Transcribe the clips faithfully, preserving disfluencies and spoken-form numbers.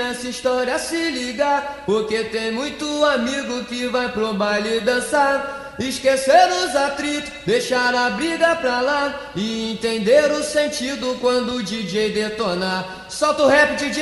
nessa história se ligar, porque tem muito amigo que vai pro baile dançar. Esquecer os atritos, deixar a briga pra lá e entender o sentido quando o D J detonar. Solta o rap, D J!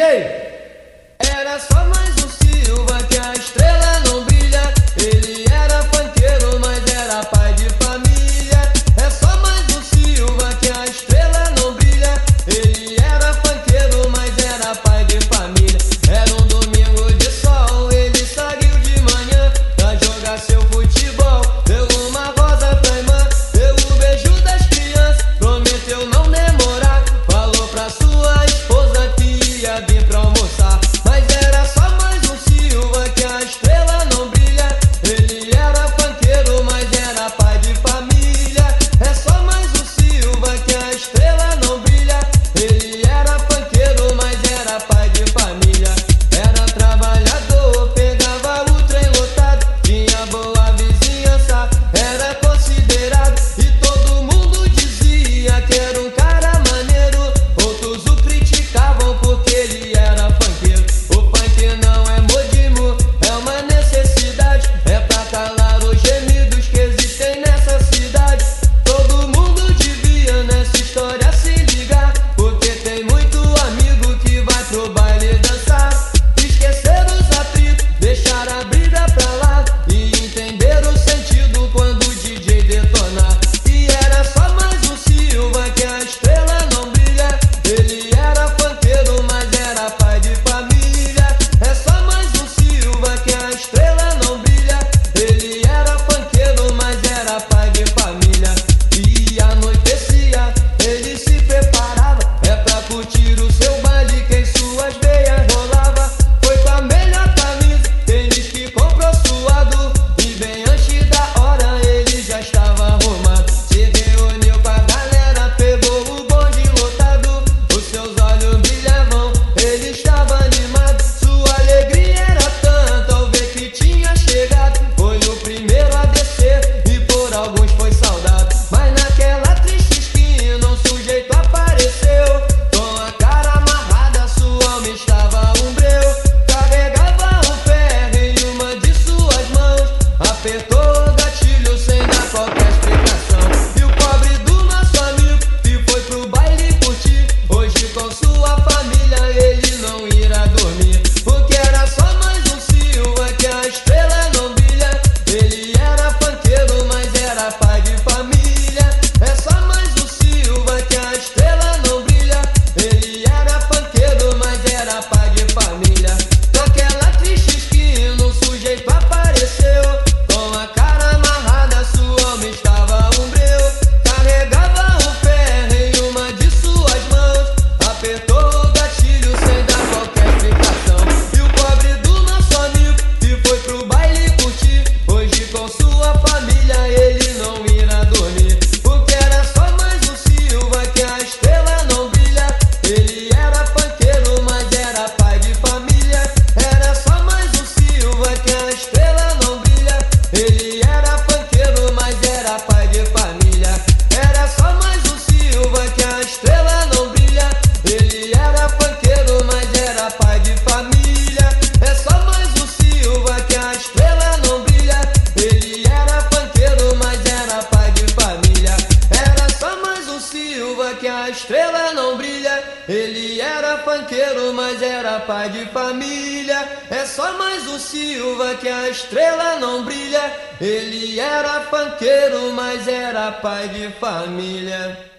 Era só mais um Silva que a estrela não brilha. Ele era funkeiro, mas era pai de família. É só mais um Silva que a estrela não brilha. Ele era funkeiro, mas era pai de família. Era um domingo de sol, ele saiu de manhã pra jogar seu futebol. Deu uma rosa pra irmã, deu o beijo das crianças, prometeu não demorar. Falou pra sua esposa que ia vir pra almoçar. Mas era só mais um Silva que a estrela não brilha. Ele era funkeiro, mas era pai de família. É só mais um Silva que a estrela não brilha. Ele era funkeiro, mas era pai de família. Era trabalhador, pegava o trem lotado, tinha boa vizinhança, era considerado. E todo mundo dizia que era um cara maneiro. Outros o criticavam porque ele era funkeiro. O funk não é modismo, é uma necessidade. É pra calar os gemidos que existem nessa cidade. Todo mundo devia nessa história se ligar, porque tem muito amigo que vai pro baile dançar. Esquecer os atritos, deixar a briga pra lá e entender o sentido quando o D J detonar. E era só mais um Silva que a estrela não brilha. Ele era funkeiro, mas era pai de família. É só mais um Silva que a estrela não brilha. Ele era funkeiro, mas era pai de família. E anoitecia, ele se preparava, é pra curtir o seu baile que em suas veias rolava. Foi com a melhor camisa, tênis que comprou suado, e bem antes da hora ele já estava arrumado. Se reuniu com a galera, pegou o bonde lotado, os seus olhos brilhavam, ele estava animado. Sua alegria era tanta ao ver que tinha chegado. Foi o primeiro a descer e por alguns foi saudado. Mas naquela triste esquina um sujeito apareceu, com a cara amarrada, sua alma estava um breu. Carregava um ferro em uma de suas mãos, apertou o gatilho sem dar qualquer explicação. E o pobre do nosso amigo que foi pro baile curtir, hoje com sua família ele não irá dormir. Porque era só mais um Silva que a estrela não brilha. Ele era funkeiro, mas era pai de família. É só mais um Silva que a estrela não brilha. Ele era funkeiro, mas era pai de família. Naquela triste esquina um sujeito apareceu, com a cara amarrada, sua alma estava um breu. Carregava um ferro em uma de suas mãos, apertou o gatilho sem dar qualquer explicação. E o pobre do nosso amigo que foi pro baile curtir, hoje com sua família ele não irá dormir. Porque era só mais um Silva que a estrela não brilha. Ele era funkeiro, mas era pai de família. Era só mais um Silva que a estrela não brilha. Ele era funkeiro, mas era pai de família. Era só mais um Silva que a estrela não brilha. Ele era funkeiro, mas era pai de família. É só mais um Silva que a estrela não brilha. Ele era funkeiro, mas era pai de família. Era só mais um Silva que a estrela não brilha. Ele era funkeiro, mas era pai de família. É só mais um Silva que a estrela não brilha. Ele era funkeiro, mas era pai de família.